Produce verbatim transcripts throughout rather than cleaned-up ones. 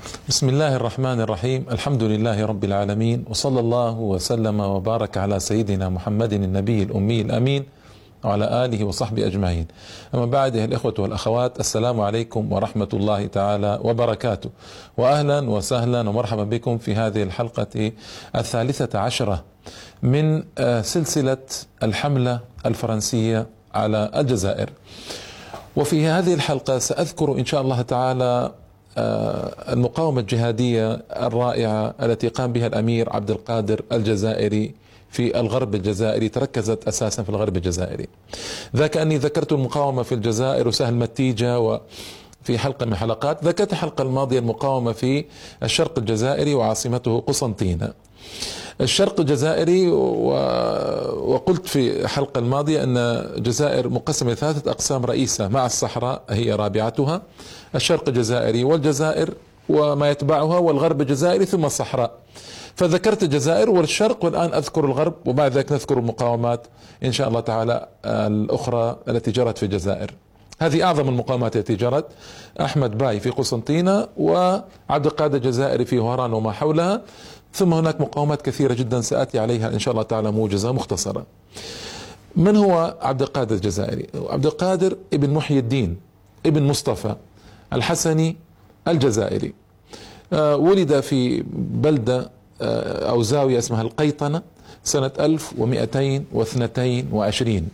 بسم الله الرحمن الرحيم. الحمد لله رب العالمين، وصلى الله وسلم وبارك على سيدنا محمد النبي الأمي الأمين وعلى آله وصحبه أجمعين. أما بعد، أيها الإخوة والأخوات، السلام عليكم ورحمة الله تعالى وبركاته، وأهلا وسهلا ومرحبا بكم في هذه الحلقة الثالثة عشرة من سلسلة الحملة الفرنسية على الجزائر. وفي هذه الحلقة سأذكر إن شاء الله تعالى المقاومة الجهادية الرائعة التي قام بها الأمير عبد القادر الجزائري في الغرب الجزائري، تركزت أساسا في الغرب الجزائري. ذاك أني ذكرت المقاومة في الجزائر وسهل متيجة وفي حلقة من الحلقات، ذكرت الحلقة الماضية المقاومة في الشرق الجزائري وعاصمته قسنطينة. الشرق الجزائري، وقلت في الحلقة الماضية أن الجزائر مقسمة لثلاثة أقسام رئيسة، مع الصحراء هي رابعتها، الشرق الجزائري والجزائر وما يتبعها، والغرب الجزائري، ثم الصحراء. فذكرت الجزائر والشرق، والآن أذكر الغرب، وبعد ذلك نذكر المقاومات إن شاء الله تعالى الأخرى التي جرت في الجزائر. هذه أعظم المقاومات التي جرت: أحمد باي في قسنطينة، وعبد القادر الجزائري في وهران وما حولها، ثم هناك مقاومات كثيرة جدا سآتي عليها إن شاء الله تعالى موجزة مختصرة. من هو عبد القادر الجزائري؟ عبد القادر ابن محي الدين ابن مصطفى الحسني الجزائري. آه ولد في بلدة آه أو زاوية اسمها القيطنة سنة ألف ومئتين واثنتين وعشرين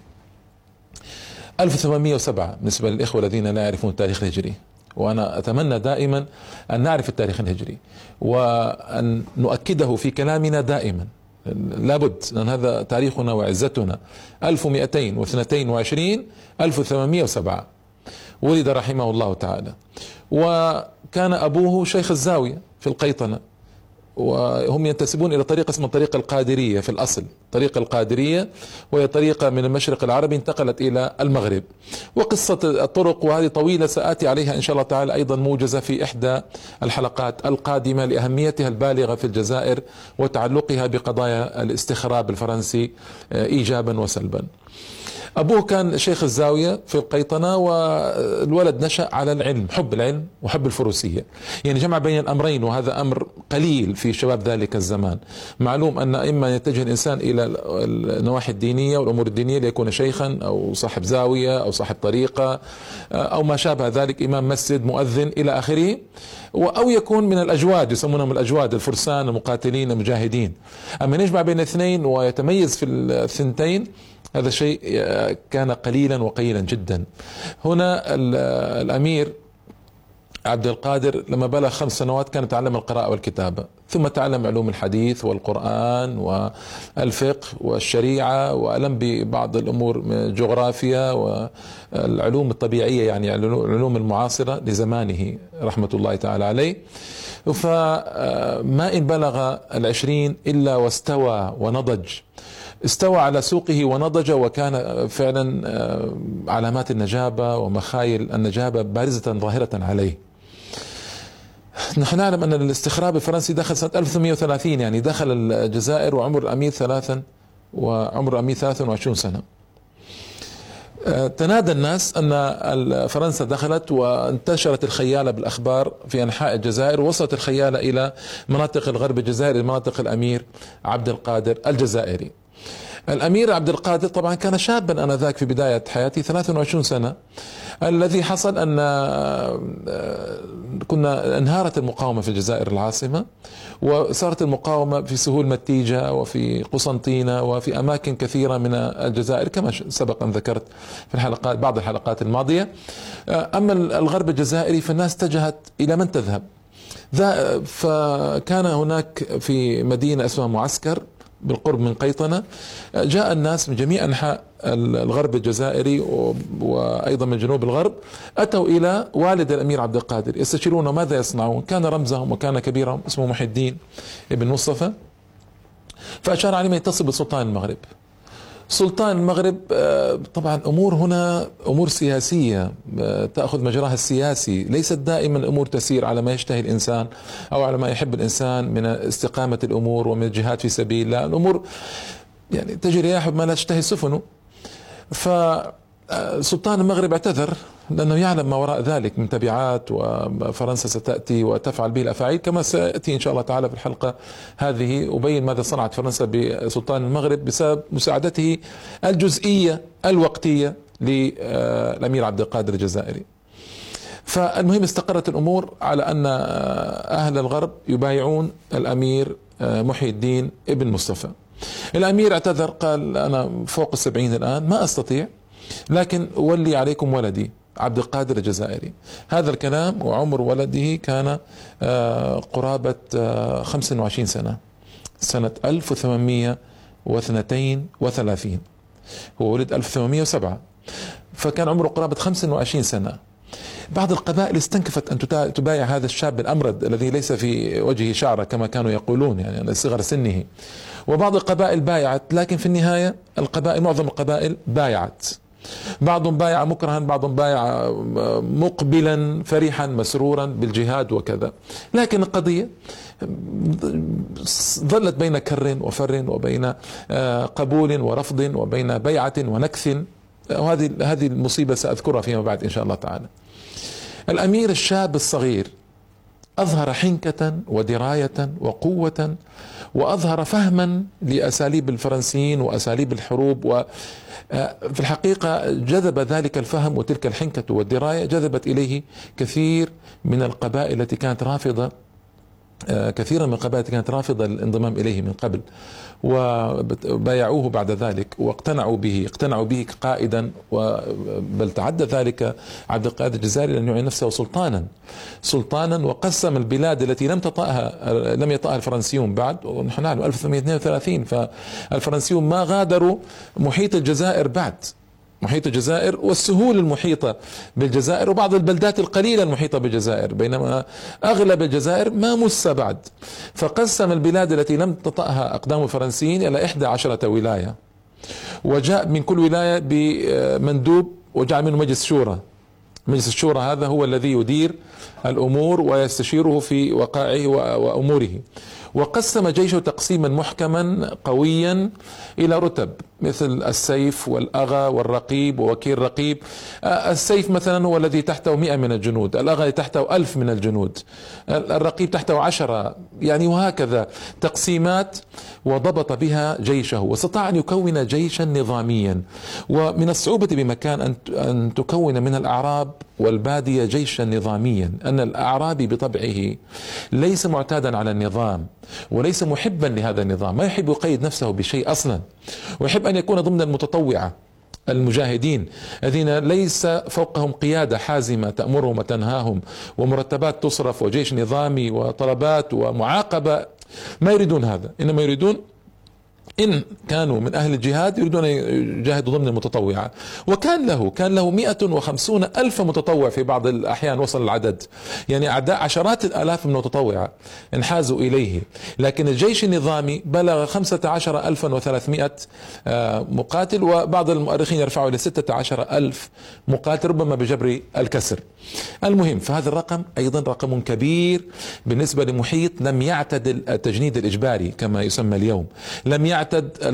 ألف وثمانمئة وسبعة بالنسبة للإخوة الذين لا يعرفون التاريخ الهجري، وأنا أتمنى دائما أن نعرف التاريخ الهجري وأن نؤكده في كلامنا دائما، لابد، لأن هذا تاريخنا وعزتنا. ألف ومئتين واثنتين وعشرين ألف وثمانمئة وسبعة ولد رحمه الله تعالى، وكان أبوه شيخ الزاوية في القيطنة، وهم ينتسبون إلى طريقة اسمها الطريقة القادرية في الأصل. طريقة القادرية وهي طريقة من المشرق العربي انتقلت إلى المغرب، وقصة الطرق وهذه طويلة سآتي عليها إن شاء الله تعالى أيضا موجزة في إحدى الحلقات القادمة لأهميتها البالغة في الجزائر وتعلقها بقضايا الاستخراب الفرنسي إيجابا وسلبا. أبوه كان شيخ الزاوية في القيطنة، والولد نشأ على العلم، حب العلم وحب الفروسية، يعني جمع بين الأمرين، وهذا أمر قليل في شباب ذلك الزمان. معلوم أن إما يتجه الإنسان إلى النواحي الدينية والأمور الدينية ليكون شيخا أو صاحب زاوية أو صاحب طريقة أو ما شابه ذلك، إمام مسجد، مؤذن إلى آخره، أو يكون من الأجواد، يسمونهم الأجواد، الفرسان، المقاتلين، المجاهدين. أما يجمع بين اثنين ويتميز في الثنتين، هذا شيء كان قليلا وقليلا جدا. هنا الأمير عبد القادر لما بلغ خمس سنوات كان يتعلم القراءة والكتابة، ثم تعلم علوم الحديث والقرآن والفقه والشريعة، وألم ببعض الأمور من الجغرافيا والعلوم الطبيعية، يعني العلوم المعاصرة لزمانه رحمة الله تعالى عليه. فما إن بلغ العشرين إلا واستوى ونضج، استوى على سوقه ونضج، وكان فعلا علامات النجابة ومخايل النجابة بارزة ظاهرة عليه. نحن نعلم أن الاستخراب الفرنسي دخل سنة ألف وثمانمئة وثلاثين، يعني دخل الجزائر وعمر الأمير ثلاثا وعمر الأمير ثلاثا وعشرين سنة. تنادى الناس أن فرنسا دخلت، وانتشرت الخيالة بالأخبار في أنحاء الجزائر، ووصلت الخيالة إلى مناطق الغرب الجزائري، مناطق الأمير عبد القادر الجزائري. الأمير عبد القادر طبعا كان شابا آنذاك في بداية حياته، ثلاث وعشرين سنة. الذي حصل أن كنا انهارت المقاومة في الجزائر العاصمة، وصارت المقاومة في سهول متيجة وفي قسنطينة وفي أماكن كثيرة من الجزائر كما سبق أن ذكرت في الحلقات، بعض الحلقات الماضية. أما الغرب الجزائري فالناس اتجهت إلى من تذهب، فكان هناك في مدينة اسمها معسكر بالقرب من قيطنة، جاء الناس من جميع أنحاء الغرب الجزائري وأيضا من جنوب الغرب، أتوا إلى والد الأمير عبد القادر يستشيرون ماذا يصنعون. كان رمزهم وكان كبيرهم اسمه محي الدين ابن مصطفى، فأشار عليهم يتصل بسلطان المغرب. سلطان المغرب طبعا أمور هنا أمور سياسية تأخذ مجراها السياسي، ليست دائما الأمور تسير على ما يشتهي الإنسان أو على ما يحب الإنسان من استقامة الأمور ومن الجهاد في سبيل الله. الأمور يعني تجري رياح ما لا تشتهي سفنه. ف سلطان المغرب اعتذر لأنه يعلم ما وراء ذلك من تبعات، وفرنسا ستأتي وتفعل به الأفاعيل كما سيأتي إن شاء الله تعالى في الحلقة هذه، أبين ماذا صنعت فرنسا بسلطان المغرب بسبب مساعدته الجزئية الوقتية للأمير عبد القادر الجزائري. فالمهم استقرت الأمور على أن أهل الغرب يبايعون الأمير محي الدين ابن مصطفى. الأمير اعتذر، قال أنا فوق السبعين الآن ما أستطيع، لكن ولي عليكم ولدي عبد القادر الجزائري. هذا الكلام وعمر ولده كان قرابة خمس وعشرين سنة، سنة ألف وثمانمائة واثنين وثلاثين، هو ولد ألف وثمانمائة وسبعة، فكان عمره قرابة خمس وعشرين سنة. بعض القبائل استنكفت أن تبايع هذا الشاب الأمرد الذي ليس في وجهه شعرة كما كانوا يقولون، يعني صغر سنه، وبعض القبائل بايعت، لكن في النهاية القبائل معظم القبائل بايعت، بعضهم بايع مكرها، بعضهم بايع مقبلا فرحا مسرورا بالجهاد وكذا. لكن القضية ظلت بين كر وفر، وبين قبول ورفض، وبين بيعة ونكث، وهذه هذه المصيبة سأذكرها فيما بعد إن شاء الله تعالى. الأمير الشاب الصغير أظهر حنكة ودراية وقوة، وأظهر فهما لأساليب الفرنسيين وأساليب الحروب، وفي الحقيقة جذب ذلك الفهم وتلك الحنكة والدراية جذبت إليه كثير من القبائل التي كانت رافضة، كثيرا من القبائل التي كانت رافضة الانضمام إليه من قبل، وبايعوه بعد ذلك واقتنعوا به، اقتنعوا به قائدا، بل تعدى ذلك عبد القادر الجزائري لأن يعين نفسه سلطانا سلطانا وقسم البلاد التي لم تطأها لم يطأها الفرنسيون بعد، ونحن نعلم ألف وثمانمائة واثنين وثلاثين، فالفرنسيون ما غادروا محيط الجزائر بعد، محيط الجزائر والسهول المحيطة بالجزائر وبعض البلدات القليلة المحيطة بالجزائر، بينما أغلب الجزائر ما مس بعد. فقسم البلاد التي لم تطأها أقدام الفرنسيين إلى إحدى عشرة ولاية، وجاء من كل ولاية بمندوب وجعل منه مجلس شورى. مجلس الشورى هذا هو الذي يدير الأمور ويستشيره في وقائعه وأموره. وقسم جيشه تقسيما محكما قويا إلى رتب مثل السيف والأغا والرقيب ووكيل رقيب. السيف مثلا هو الذي تحته مئة من الجنود، الأغا تحته ألف من الجنود، الرقيب تحته عشرة، يعني وهكذا تقسيمات، وضبط بها جيشه واستطاع أن يكون جيشا نظاميا. ومن الصعوبة بمكان أن تكون من الأعراب والبادية جيشا نظاميا، أن الأعرابي بطبعه ليس معتادا على النظام وليس محبا لهذا النظام، ما يحب يقيد نفسه بشيء أصلا، ويحب أن يكون ضمن المتطوعة المجاهدين الذين ليس فوقهم قيادة حازمة تأمرهم وتنهاهم ومرتبات تصرف وجيش نظامي وطلبات ومعاقبة. ما يريدون هذا، إنما يريدون إن كانوا من أهل الجهاد يريدون أن يجاهدوا ضمن المتطوعة. وكان له كان له مئة وخمسون ألف متطوع في بعض الأحيان، وصل العدد، يعني أعداء عشرات الآلاف من المتطوعة انحازوا إليه. لكن الجيش النظامي بلغ خمسة عشر ألفا وثلاثمائة مقاتل، وبعض المؤرخين يرفعوا إلى ستة عشر ألف مقاتل ربما بجبر الكسر. المهم، فهذا الرقم أيضا رقم كبير بالنسبة لمحيط لم يعتد التجنيد الإجباري كما يسمى اليوم، لم يعتد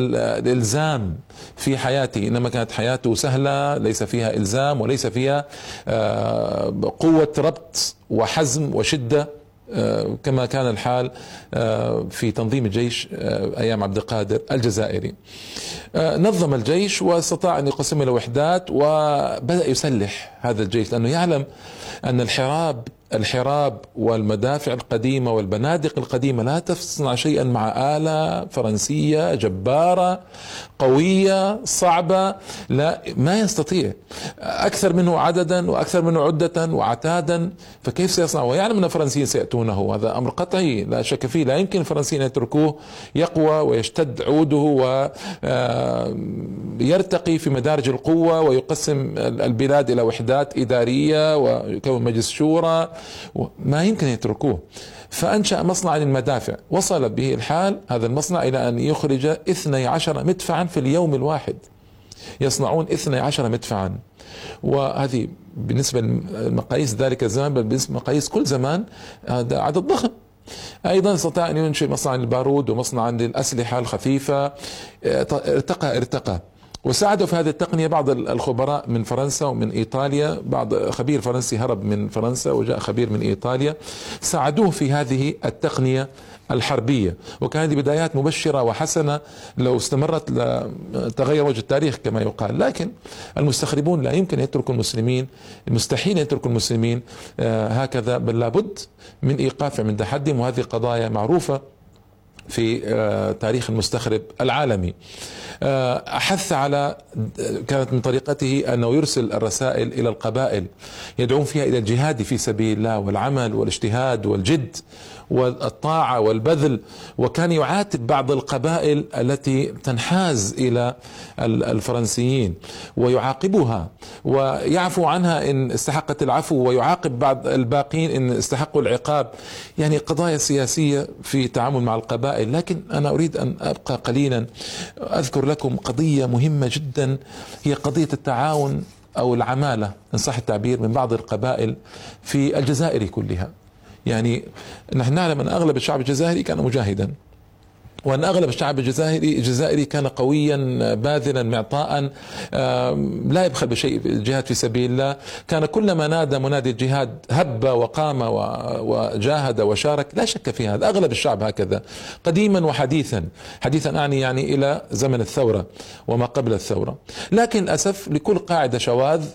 الإلزام في حياته، إنما كانت حياته سهلة ليس فيها إلزام وليس فيها قوة ربط وحزم وشدة كما كان الحال في تنظيم الجيش أيام عبد القادر الجزائري. نظم الجيش واستطاع أن يقسم إلى وحدات، وبدأ يسلح هذا الجيش لأنه يعلم أن الحراب الحراب والمدافع القديمة والبنادق القديمة لا تصنع شيئا مع آلة فرنسية جبارة قوية صعبة، لا ما يستطيع، أكثر منه عددا وأكثر منه عدة وعتادا، فكيف سيصنع؟ ويعلم أن الفرنسيين سيأتونه، هذا أمر قطعي لا شك فيه، لا يمكن الفرنسيين أن يتركوه يقوى ويشتد عوده ويرتقي في مدارج القوة ويقسم البلاد إلى وحدات إدارية ويكون مجلس شورى، ما يمكن يتركوه. فأنشأ مصنع للمدافع، وصل به الحال هذا المصنع إلى أن يخرج اثني عشر مدفعا في اليوم الواحد، يصنعون اثني عشر مدفعا، وهذه بالنسبة لمقاييس ذلك الزمان بل بالنسبة لمقاييس كل زمان هذا عدد ضخم. أيضا استطاع أن ينشئ مصنعا للبارود ومصنعا للأسلحة الخفيفة، ارتقى ارتقى وساعدوا في هذه التقنية بعض الخبراء من فرنسا ومن إيطاليا، بعض خبير فرنسي هرب من فرنسا وجاء خبير من إيطاليا ساعدوه في هذه التقنية الحربية، وكانت بدايات مبشرة وحسنة لو استمرت لتغير وجه التاريخ كما يقال. لكن المستخربون لا يمكن أن يتركوا المسلمين، مستحيل أن يتركوا المسلمين هكذا، بل لابد من إيقاف من تحديهم، وهذه قضايا معروفة في تاريخ المستخرب العالمي. أحث على، كانت من طريقته أنه يرسل الرسائل إلى القبائل يدعون فيها إلى الجهاد في سبيل الله والعمل والاجتهاد والجد والطاعة والبذل، وكان يعاتب بعض القبائل التي تنحاز إلى الفرنسيين ويعاقبها ويعفو عنها إن استحقت العفو، ويعاقب بعض الباقين إن استحقوا العقاب. يعني قضايا سياسية في التعامل مع القبائل. لكن أنا أريد أن أبقى قليلا أذكر لكم قضية مهمة جدا، هي قضية التعاون أو العمالة إن صح التعبير من بعض القبائل في الجزائر كلها. يعني نحن نعلم أن أغلب الشعب الجزائري كان مجاهدا، وأن أغلب الشعب الجزائري الجزائري كان قويا باذلا معطاء لا يبخل بشيء الجهاد في سبيل الله. كان كلما نادى منادي الجهاد هب وقام وجاهد وشارك، لا شك في هذا. أغلب الشعب هكذا قديما وحديثا، حديثا أعني يعني إلى زمن الثورة وما قبل الثورة. لكن للأسف لكل قاعدة شواذ،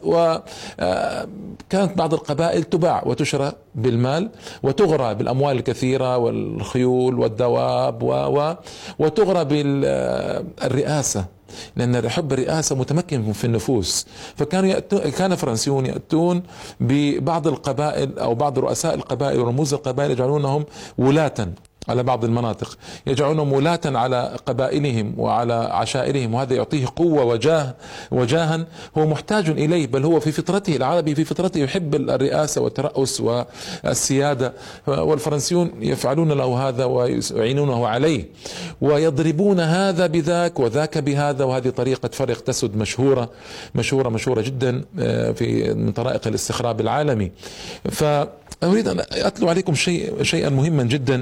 وكانت بعض القبائل تباع وتشرى بالمال وتغرى بالأموال الكثيرة والخيول والدواب و وتغرى بالرئاسة، لأن حب الرئاسة متمكن في النفوس. فكانوا يأتون، كان فرنسيون يأتون ببعض القبائل أو بعض رؤساء القبائل ورموز القبائل يجعلونهم ولاة على بعض المناطق، يجعلونهم ولاة على قبائلهم وعلى عشائرهم، وهذا يعطيه قوة وجاه وجاها هو محتاج إليه، بل هو في فطرته العربي في فطرته يحب الرئاسة والترأس والسيادة، والفرنسيون يفعلون له هذا ويعينونه عليه ويضربون هذا بذاك وذاك بهذا. وهذه طريقة فرق تسد مشهورة مشهورة مشهورة جدا في من طرائق الاستخراب العالمي. ف أريد أن أتلو عليكم شيء شيئا مهما جدا،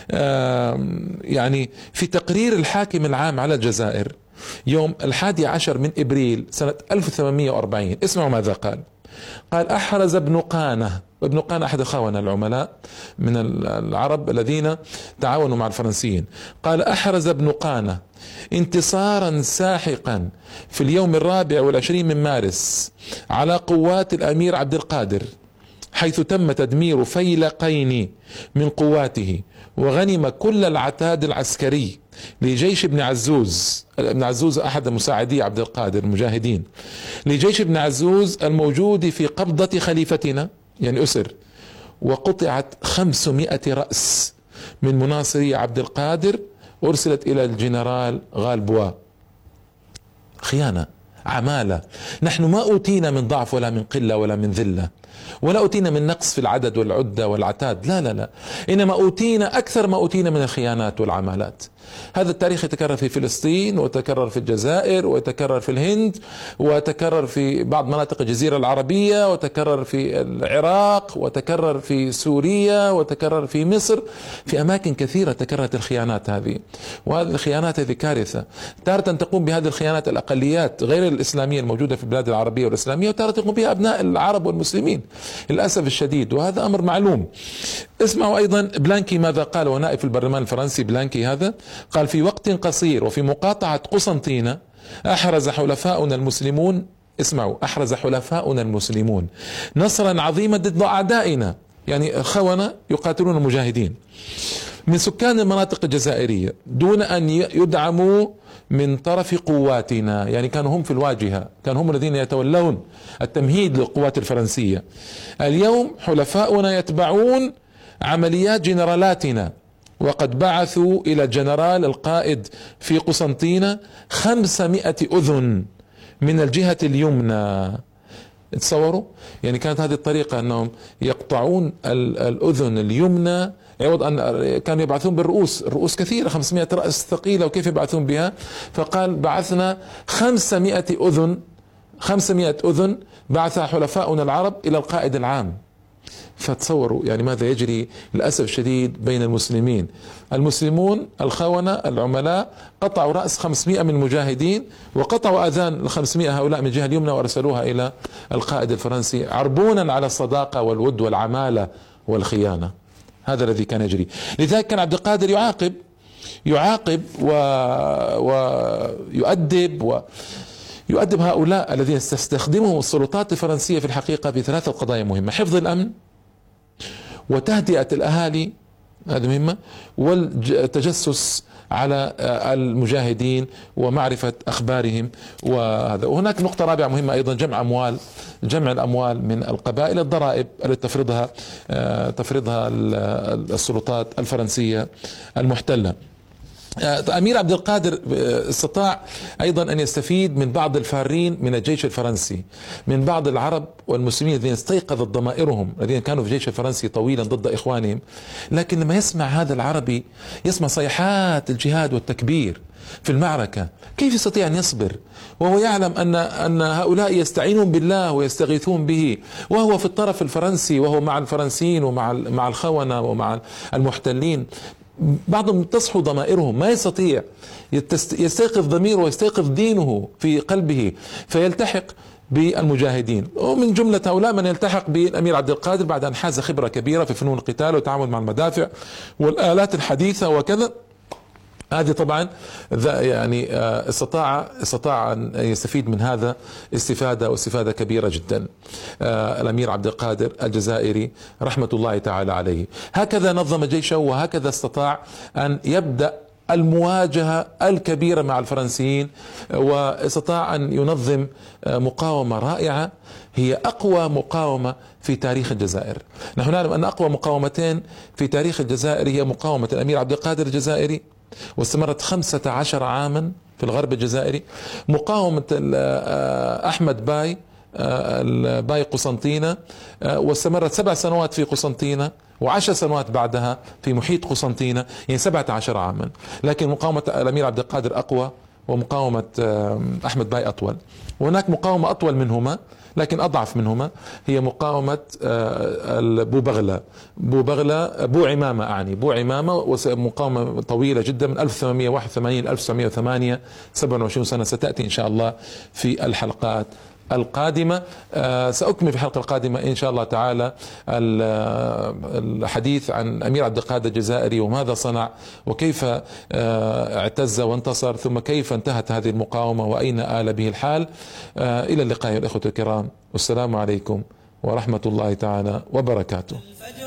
يعني في تقرير الحاكم العام على الجزائر يوم الحادي عشر من إبريل سنة ألف وثمانمئة وأربعين، اسمعوا ماذا قال. قال: أحرز ابن قانة، ابن قانة أحد الخونة العملاء من العرب الذين تعاونوا مع الفرنسيين، قال: أحرز ابن قانة انتصارا ساحقا في اليوم الرابع والعشرين من مارس على قوات الأمير عبد القادر، حيث تم تدمير فيلقين من قواته، وغنم كل العتاد العسكري لجيش ابن عزوز. ابن عزوز أحد مساعدي عبد القادر المجاهدين، لجيش ابن عزوز الموجود في قبضة خليفتنا، يعني أسر. وقطعت خمسمائة رأس من مناصري عبد القادر، أرسلت إلى الجنرال غالبوا. خيانة، عمالة. نحن ما أوتينا من ضعف ولا من قلة ولا من ذلة، ولا أوتينا من نقص في العدد والعدة والعتاد، لا لا لا، إنما أوتينا أكثر ما أوتينا من الخيانات والعمالات. هذا التاريخ يتكرر في فلسطين، وتكرر في الجزائر، وتكرر في الهند، وتكرر في بعض مناطق الجزيرة العربية، وتكرر في العراق، وتكرر في سوريا، وتكرر في مصر. في أماكن كثيرة تكررت الخيانات هذه، وهذه الخيانات هذه كارثة. تارة تقوم بهذه الخيانات الأقليات غير الإسلامية الموجودة في البلاد العربية والإسلامية، وتارة تقوم بها أبناء العرب والمسلمين للأسف الشديد، وهذا أمر معلوم. اسمعوا أيضا بلانكي ماذا قال، ونائب في البرلمان الفرنسي بلانكي هذا قال: في وقت قصير وفي مقاطعة قسنطينة أحرز حلفاؤنا المسلمون، اسمعوا، أحرز حلفاؤنا المسلمون نصرا عظيما ضد أعدائنا، يعني خونة يقاتلون المجاهدين من سكان المناطق الجزائرية دون أن يدعموا من طرف قواتنا، يعني كانوا هم في الواجهة، كانوا هم الذين يتولون التمهيد للقوات الفرنسية. اليوم حلفاؤنا يتبعون عمليات جنرالاتنا، وقد بعثوا إلى الجنرال القائد في قسنطينة خمسمائة أذن من الجهة اليمنى. تصوروا، يعني كانت هذه الطريقة أنهم يقطعون الأذن اليمنى عوض أن كانوا يبعثون بالرؤوس، الرؤوس كثيرة، خمسمائة رأس ثقيلة، وكيف يبعثون بها؟ فقال: بعثنا خمسمائة أذن، خمسمائة أذن بعثها حلفاؤنا العرب إلى القائد العام. فتصوروا يعني ماذا يجري للأسف الشديد بين المسلمين. المسلمون الخونة العملاء قطعوا رأس خمسمائة من المجاهدين، وقطعوا أذان ال خمسمائة هؤلاء من الجهة اليمنى وأرسلوها إلى القائد الفرنسي عربونا على الصداقة والود والعمالة والخيانة. هذا الذي كان يجري. لذلك كان عبد القادر يعاقب يعاقب ويؤدب و يؤدب هؤلاء الذين تستخدمهم السلطات الفرنسية في الحقيقة في ثلاثة قضايا مهمة: حفظ الأمن، وتهدئة الأهالي، هذه مهمة، والتجسس على المجاهدين ومعرفة أخبارهم. وهذا. وهناك نقطة رابعة مهمة أيضا: جمع أموال جمع الأموال من القبائل، الضرائب التي تفرضها تفرضها السلطات الفرنسية المحتلة. أمير عبد القادر استطاع أيضا أن يستفيد من بعض الفارين من الجيش الفرنسي، من بعض العرب والمسلمين الذين استيقظت ضمائرهم، الذين كانوا في الجيش الفرنسي طويلا ضد إخوانهم، لكن لما يسمع هذا العربي يسمع صيحات الجهاد والتكبير في المعركة، كيف يستطيع أن يصبر وهو يعلم أن أن هؤلاء يستعينون بالله ويستغيثون به، وهو في الطرف الفرنسي، وهو مع الفرنسيين ومع مع الخونة ومع المحتلين. بعضهم تصحو ضمائرهم، ما يستطيع، يستيقظ ضميره ويستيقظ دينه في قلبه فيلتحق بالمجاهدين. ومن جملة هؤلاء من يلتحق بالأمير عبد القادر بعد أن حاز خبرة كبيرة في فنون القتال والتعامل مع المدافع والآلات الحديثة وكذا. هذه طبعا يعني استطاع استطاع أن يستفيد من هذا استفادة واستفادة كبيرة جدا. الأمير عبد القادر الجزائري رحمة الله تعالى عليه هكذا نظم جيشه، وهكذا استطاع أن يبدأ المواجهة الكبيرة مع الفرنسيين، واستطاع أن ينظم مقاومة رائعة هي أقوى مقاومة في تاريخ الجزائر. نحن نعلم أن أقوى مقاومتين في تاريخ الجزائر هي مقاومة الأمير عبد القادر الجزائري، واستمرت خمسة عشر عاما في الغرب الجزائري، مقاومة أحمد باي باي قسنطينة، واستمرت سبع سنوات في قسنطينة وعشر سنوات بعدها في محيط قسنطينة، يعني سبعة عشر عاما. لكن مقاومة الأمير عبد القادر أقوى، ومقاومة أحمد باي أطول. وهناك مقاومة أطول منهما لكن أضعف منهما، هي مقاومة بو بغلة بو بغلة بو عمامة أعني بو عمامة، مقاومة طويلة جدا من ألف وثمانمائة وواحد وثمانين إلى ألف وتسعمائة وثمانية، سبعة وعشرين سنة، ستأتي إن شاء الله في الحلقات القادمة. آه سأكمل في الحلقة القادمة إن شاء الله تعالى الحديث عن أمير عبد القادر الجزائري وماذا صنع، وكيف آه اعتز وانتصر، ثم كيف انتهت هذه المقاومة وأين آل به الحال. آه إلى اللقاء يا الإخوة الكرام، والسلام عليكم ورحمة الله تعالى وبركاته.